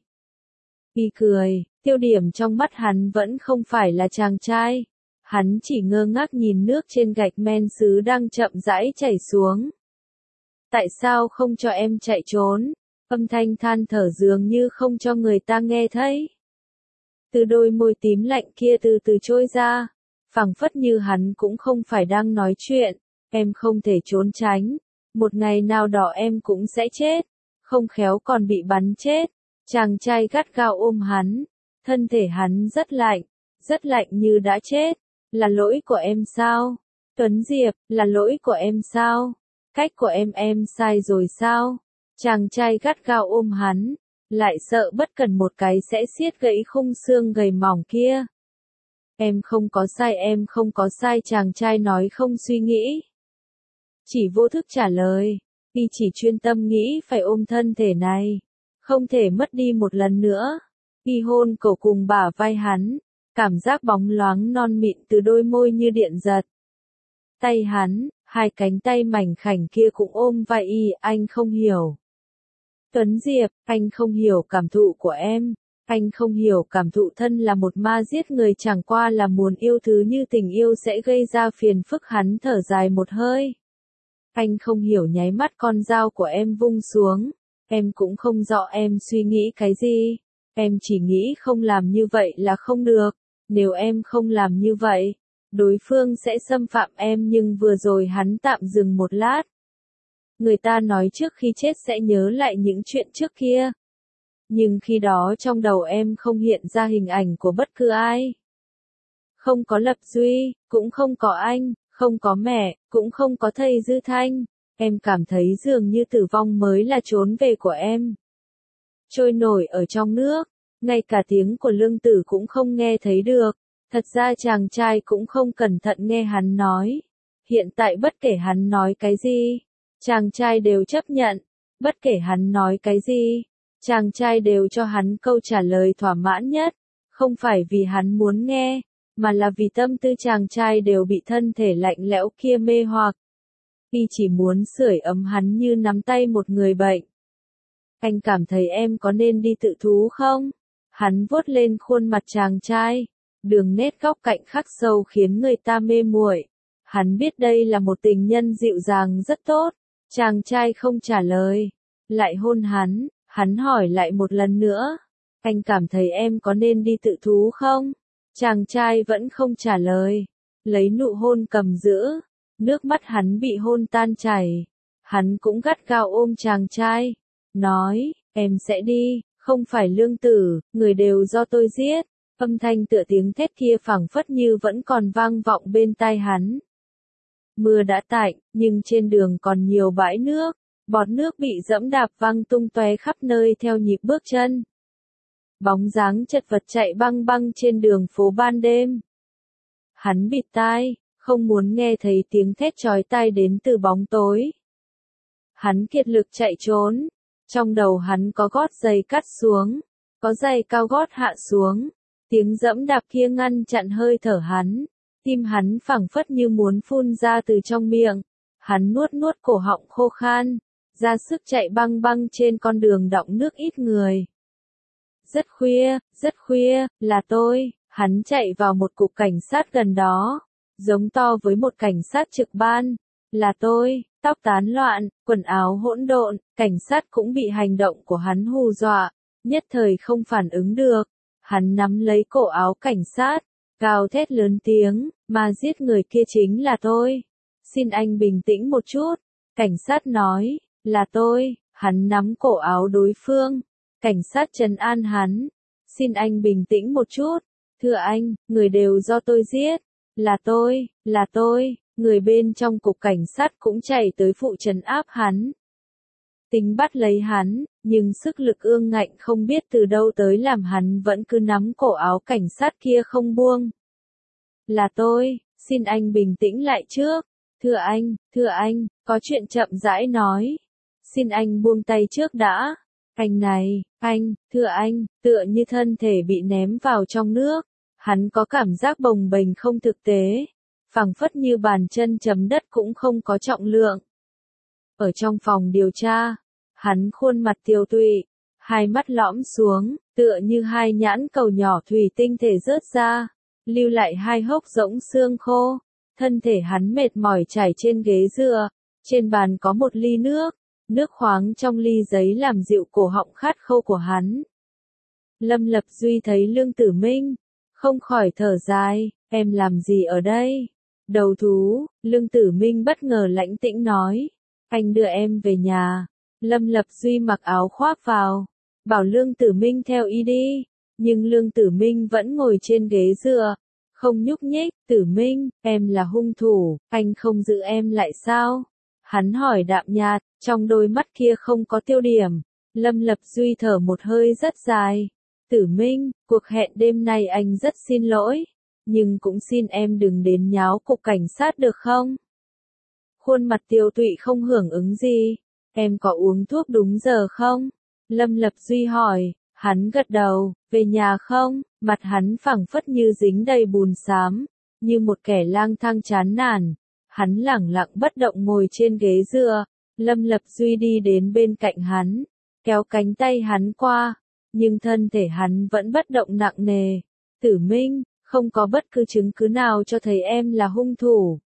Y cười, tiêu điểm trong mắt hắn vẫn không phải là chàng trai. Hắn chỉ ngơ ngác nhìn nước trên gạch men sứ đang chậm rãi chảy xuống. Tại sao không cho em chạy trốn? Âm thanh than thở dường như không cho người ta nghe thấy. Từ đôi môi tím lạnh kia từ từ trôi ra, phảng phất như hắn cũng không phải đang nói chuyện. Em không thể trốn tránh, một ngày nào đó em cũng sẽ chết, không khéo còn bị bắn chết. Chàng trai gắt gao ôm hắn, thân thể hắn rất lạnh, rất lạnh như đã chết. Là lỗi của em sao? Tuấn Diệp, là lỗi của em sao? Cách của em em sai rồi sao? Chàng trai gắt gao ôm hắn, lại sợ bất cần một cái sẽ siết gãy khung xương gầy mỏng kia. Em không có sai, em không có sai. Chàng trai nói không suy nghĩ, chỉ vô thức trả lời. Y chỉ chuyên tâm nghĩ phải ôm thân thể này, không thể mất đi một lần nữa. Y hôn cổ cùng bả vai hắn, cảm giác bóng loáng non mịn từ đôi môi như điện giật. Tay hắn, hai cánh tay mảnh khảnh kia cũng ôm vai Y. Anh không hiểu. Tuấn Diệp, anh không hiểu cảm thụ của em. Anh không hiểu cảm thụ thân là một ma giết người, chẳng qua là muốn yêu thứ như tình yêu sẽ gây ra phiền phức. Hắn thở dài một hơi. Anh không hiểu nháy mắt con dao của em vung xuống. Em cũng không rõ em suy nghĩ cái gì. Em chỉ nghĩ không làm như vậy là không được. Nếu em không làm như vậy, đối phương sẽ xâm phạm em. Nhưng vừa rồi hắn tạm dừng một lát. Người ta nói trước khi chết sẽ nhớ lại những chuyện trước kia. Nhưng khi đó trong đầu em không hiện ra hình ảnh của bất cứ ai. Không có Lập Duy, cũng không có anh, không có mẹ, cũng không có thầy Dư Thanh. Em cảm thấy dường như tử vong mới là trốn về của em. Trôi nổi ở trong nước, ngay cả tiếng của Lương Tử cũng không nghe thấy được. Thật ra chàng trai cũng không cẩn thận nghe hắn nói. Hiện tại bất kể hắn nói cái gì, chàng trai đều chấp nhận. Bất kể hắn nói cái gì, chàng trai đều cho hắn câu trả lời thỏa mãn nhất. Không phải vì hắn muốn nghe, mà là vì tâm tư chàng trai đều bị thân thể lạnh lẽo kia mê hoặc. Y chỉ muốn sưởi ấm hắn như nắm tay một người bệnh. Anh cảm thấy em có nên đi tự thú không? Hắn vuốt lên khuôn mặt chàng trai, đường nét góc cạnh khắc sâu khiến người ta mê muội. Hắn biết đây là một tình nhân dịu dàng rất tốt. Chàng trai không trả lời, lại hôn hắn. Hắn hỏi lại một lần nữa, anh cảm thấy em có nên đi tự thú không? Chàng trai vẫn không trả lời, lấy nụ hôn cầm giữ. Nước mắt hắn bị hôn tan chảy. Hắn cũng gắt gao ôm chàng trai, nói, em sẽ đi, không phải Lương Tử, người đều do tôi giết. Âm thanh tựa tiếng thét kia phảng phất như vẫn còn vang vọng bên tai hắn. Mưa đã tạnh, nhưng trên đường còn nhiều bãi nước. Bọt nước bị dẫm đạp văng tung tóe khắp nơi theo nhịp bước chân. Bóng dáng chật vật chạy băng băng trên đường phố ban đêm. Hắn bịt tai, không muốn nghe thấy tiếng thét chói tai đến từ bóng tối. Hắn kiệt lực chạy trốn. Trong đầu hắn có gót giày cắt xuống, có giày cao gót hạ xuống. Tiếng dẫm đạp kia ngăn chặn hơi thở hắn. Tim hắn phảng phất như muốn phun ra từ trong miệng. Hắn nuốt nuốt cổ họng khô khan, ra sức chạy băng băng trên con đường đọng nước ít người. Rất khuya, rất khuya, là tôi. Hắn chạy vào một cục cảnh sát gần đó, giống to với một cảnh sát trực ban. Là tôi. Tóc tán loạn, quần áo hỗn độn, cảnh sát cũng bị hành động của hắn hù dọa, nhất thời không phản ứng được. Hắn nắm lấy cổ áo cảnh sát, gào thét lớn tiếng, mà giết người kia chính là tôi. Xin anh bình tĩnh một chút. Cảnh sát nói, là tôi. Hắn nắm cổ áo đối phương. Cảnh sát trấn an hắn. Xin anh bình tĩnh một chút. Thưa anh, người đều do tôi giết. Là tôi, là tôi. Người bên trong cục cảnh sát cũng chạy tới phụ trấn áp hắn. tính bắt lấy hắn, nhưng sức lực ương ngạnh không biết từ đâu tới làm hắn vẫn cứ nắm cổ áo cảnh sát kia không buông. Là tôi, xin anh bình tĩnh lại trước. Thưa anh, thưa anh, có chuyện chậm rãi nói. Xin anh buông tay trước đã. Anh này, anh, thưa anh, tựa như thân thể bị ném vào trong nước. Hắn có cảm giác bồng bềnh không thực tế. Phẳng phất như bàn chân chấm đất cũng không có trọng lượng. Ở trong phòng điều tra, hắn khuôn mặt tiều tụy, hai mắt lõm xuống, tựa như hai nhãn cầu nhỏ thủy tinh thể rớt ra, lưu lại hai hốc rỗng xương khô. Thân thể hắn mệt mỏi trải trên ghế dựa, trên bàn có một ly nước, nước khoáng trong ly giấy làm dịu cổ họng khát khô của hắn. Lâm Lập Duy thấy Lương Tử Minh, không khỏi thở dài, em làm gì ở đây? Đầu thú, Lương Tử Minh bất ngờ lãnh tĩnh nói, anh đưa em về nhà. Lâm Lập Duy mặc áo khoác vào, bảo Lương Tử Minh theo y đi, nhưng Lương Tử Minh vẫn ngồi trên ghế dựa, không nhúc nhích. Tử Minh, em là hung thủ, anh không giữ em lại sao? Hắn hỏi đạm nhạt, trong đôi mắt kia không có tiêu điểm. Lâm Lập Duy thở một hơi rất dài. Tử Minh, cuộc hẹn đêm nay anh rất xin lỗi, nhưng cũng xin em đừng đến nháo cục cảnh sát được không? Khuôn mặt tiêu tụy không hưởng ứng gì. Em có uống thuốc đúng giờ không? Lâm Lập Duy hỏi. Hắn gật đầu. Về nhà không? Mặt hắn phẳng phất như dính đầy bùn xám, như một kẻ lang thang chán nản. Hắn lẳng lặng bất động ngồi trên ghế dựa. Lâm Lập Duy đi đến bên cạnh hắn, kéo cánh tay hắn qua, nhưng thân thể hắn vẫn bất động nặng nề. Tử Minh, không có bất cứ chứng cứ nào cho thấy em là hung thủ.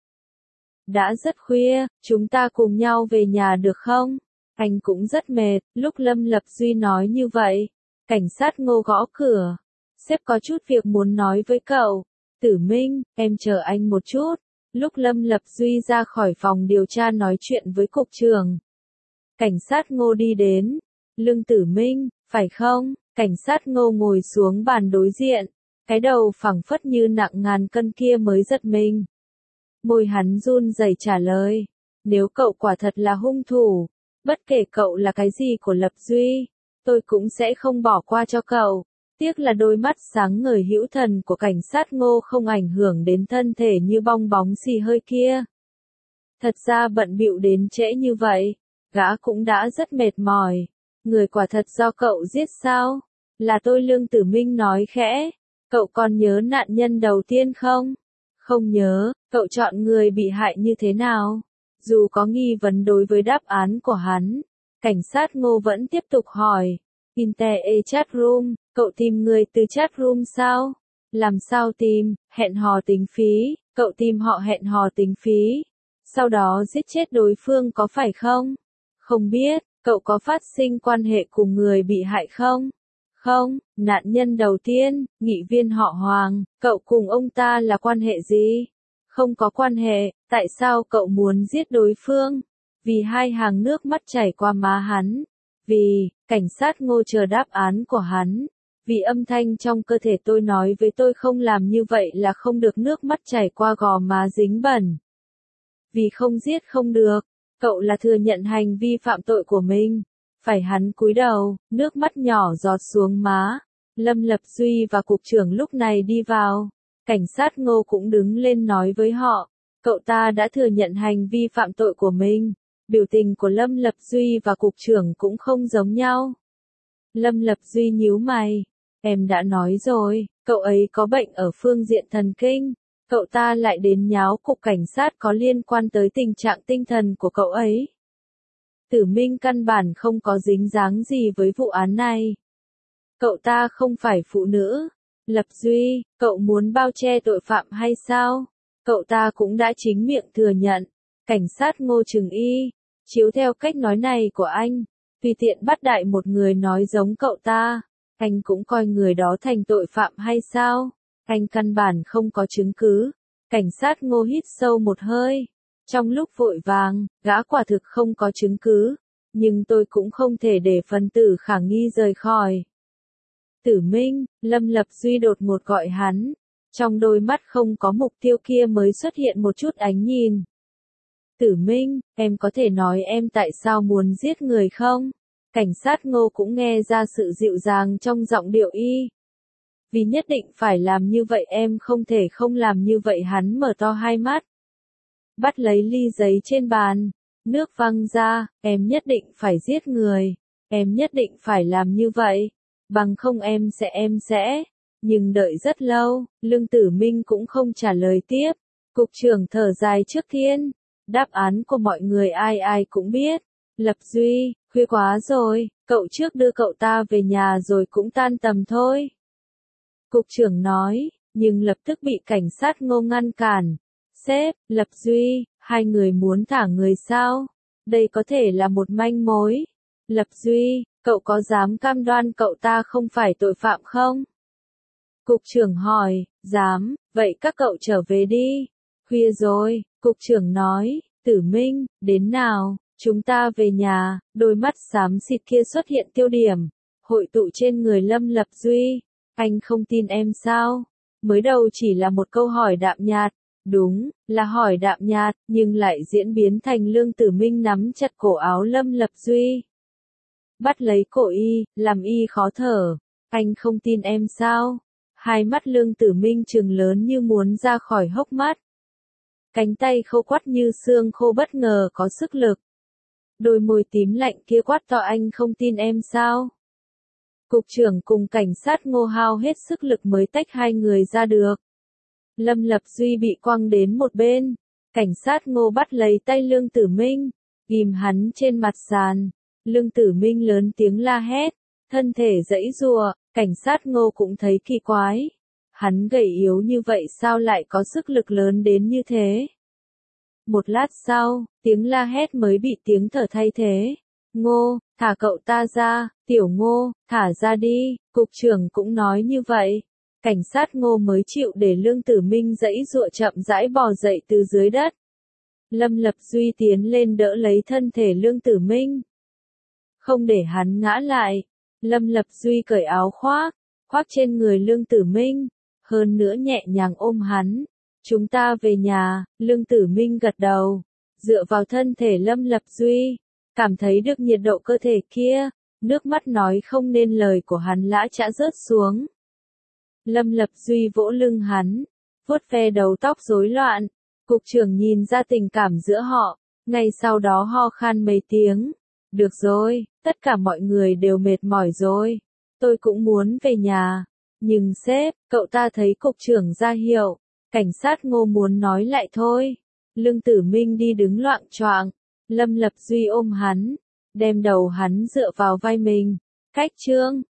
Đã rất khuya, chúng ta cùng nhau về nhà được không? Anh cũng rất mệt. Lúc Lâm Lập Duy nói như vậy, cảnh sát Ngô gõ cửa. Sếp có chút việc muốn nói với cậu. Tử Minh, em chờ anh một chút. Lúc Lâm Lập Duy ra khỏi phòng điều tra nói chuyện với cục trưởng, cảnh sát Ngô đi đến. Lương Tử Minh, phải không? Cảnh sát Ngô ngồi xuống bàn đối diện, cái đầu phẳng phất như nặng ngàn cân kia mới giật mình. Môi hắn run rẩy trả lời, nếu cậu quả thật là hung thủ, bất kể cậu là cái gì của Lập Duy, tôi cũng sẽ không bỏ qua cho cậu. Tiếc là đôi mắt sáng ngời hữu thần của cảnh sát Ngô không ảnh hưởng đến thân thể như bong bóng xì hơi kia. Thật ra bận bịu đến trễ như vậy, gã cũng đã rất mệt mỏi. Người quả thật do cậu giết sao? Là tôi. Lương Tử Minh nói khẽ. Cậu còn nhớ nạn nhân đầu tiên không? Không nhớ. Cậu chọn người bị hại như thế nào? Dù có nghi vấn đối với đáp án của hắn, cảnh sát Ngô vẫn tiếp tục hỏi. Inte e chat room, cậu tìm người từ chat room sao? Làm sao tìm? Hẹn hò tính phí. Cậu tìm họ hẹn hò tính phí, sau đó giết chết đối phương có phải không? Không biết. Cậu có phát sinh quan hệ cùng người bị hại không? Không. Nạn nhân đầu tiên, nghị viên họ Hoàng, cậu cùng ông ta là quan hệ gì? Không có quan hệ. Tại sao cậu muốn giết đối phương? Vì hai hàng nước mắt chảy qua má hắn. Vì, cảnh sát Ngô chờ đáp án của hắn. Vì âm thanh trong cơ thể tôi nói với tôi không làm như vậy là không được, nước mắt chảy qua gò má dính bẩn. Vì không giết không được. Cậu là thừa nhận hành vi phạm tội của mình. Phải. Hắn cúi đầu, nước mắt nhỏ giọt xuống má. Lâm Lập Duy và cục trưởng lúc này đi vào. Cảnh sát Ngô cũng đứng lên nói với họ. Cậu ta đã thừa nhận hành vi phạm tội của mình. Biểu tình của Lâm Lập Duy và cục trưởng cũng không giống nhau. Lâm Lập Duy nhíu mày. Em đã nói rồi, cậu ấy có bệnh ở phương diện thần kinh. Cậu ta lại đến nháo cục cảnh sát có liên quan tới tình trạng tinh thần của cậu ấy. Tử Minh căn bản không có dính dáng gì với vụ án này. Cậu ta không phải phụ nữ. Lập Duy, cậu muốn bao che tội phạm hay sao? Cậu ta cũng đã chính miệng thừa nhận. Cảnh sát Ngô trừng y. Chiếu theo cách nói này của anh, tùy tiện bắt đại một người nói giống cậu ta, anh cũng coi người đó thành tội phạm hay sao? Anh căn bản không có chứng cứ. Cảnh sát Ngô hít sâu một hơi. Trong lúc vội vàng, gã quả thực không có chứng cứ. Nhưng tôi cũng không thể để phần tử khả nghi rời khỏi. Tử Minh, Lâm Lập Duy đột ngột gọi hắn. Trong đôi mắt không có mục tiêu kia mới xuất hiện một chút ánh nhìn. Tử Minh, em có thể nói em tại sao muốn giết người không? Cảnh sát Ngô cũng nghe ra sự dịu dàng trong giọng điệu y. Vì nhất định phải làm như vậy em không thể không làm như vậy, hắn mở to hai mắt. Bắt lấy ly giấy trên bàn. Nước văng ra, em nhất định phải giết người. Em nhất định phải làm như vậy. Bằng không em sẽ em sẽ. Nhưng đợi rất lâu, Lương Tử Minh cũng không trả lời tiếp. Cục trưởng thở dài trước thiên. Đáp án của mọi người ai ai cũng biết. Lập Duy, khuya quá rồi, cậu trước đưa cậu ta về nhà rồi cũng tan tầm thôi. Cục trưởng nói, nhưng lập tức bị cảnh sát Ngô ngăn cản. Sếp, Lập Duy, hai người muốn thả người sao? Đây có thể là một manh mối. Lập Duy, cậu có dám cam đoan cậu ta không phải tội phạm không? Cục trưởng hỏi, dám, vậy các cậu trở về đi. Khuya rồi, cục trưởng nói, Tử Minh, đến nào, chúng ta về nhà. Đôi mắt xám xịt kia xuất hiện tiêu điểm, hội tụ trên người Lâm Lập Duy. Anh không tin em sao? Mới đầu chỉ là một câu hỏi đạm nhạt. Đúng, là hỏi đạm nhạt, nhưng lại diễn biến thành Lương Tử Minh nắm chặt cổ áo Lâm Lập Duy. Bắt lấy cổ y, làm y khó thở. Anh không tin em sao? Hai mắt Lương Tử Minh trừng lớn như muốn ra khỏi hốc mắt. Cánh tay khô quắt như xương khô bất ngờ có sức lực. Đôi môi tím lạnh kia quát to, anh không tin em sao? Cục trưởng cùng cảnh sát Ngô hao hết sức lực mới tách hai người ra được. Lâm Lập Duy bị quăng đến một bên. Cảnh sát Ngô bắt lấy tay Lương Tử Minh, ghim hắn trên mặt sàn. Lương Tử Minh lớn tiếng la hét, thân thể giãy giụa. Cảnh sát Ngô cũng thấy kỳ quái. Hắn gầy yếu như vậy sao lại có sức lực lớn đến như thế? Một lát sau, tiếng la hét mới bị tiếng thở thay thế. Ngô, thả cậu ta ra, Tiểu Ngô, thả ra đi, cục trưởng cũng nói như vậy. Cảnh sát Ngô mới chịu để Lương Tử Minh giãy giụa chậm rãi bò dậy từ dưới đất. Lâm Lập Duy tiến lên đỡ lấy thân thể Lương Tử Minh. Không để hắn ngã lại, Lâm Lập Duy cởi áo khoác, khoác trên người Lương Tử Minh, hơn nữa nhẹ nhàng ôm hắn. Chúng ta về nhà, Lương Tử Minh gật đầu, dựa vào thân thể Lâm Lập Duy, cảm thấy được nhiệt độ cơ thể kia, nước mắt nói không nên lời của hắn lã chã rớt xuống. Lâm Lập Duy vỗ lưng hắn, vuốt ve đầu tóc rối loạn. Cục trưởng nhìn ra tình cảm giữa họ, ngay sau đó ho khan mấy tiếng. Được rồi, tất cả mọi người đều mệt mỏi rồi. Tôi cũng muốn về nhà. Nhưng sếp, cậu ta thấy cục trưởng ra hiệu. Cảnh sát Ngô muốn nói lại thôi. Lương Tử Minh đi đứng loạng choạng. Lâm Lập Duy ôm hắn, đem đầu hắn dựa vào vai mình. Cách chương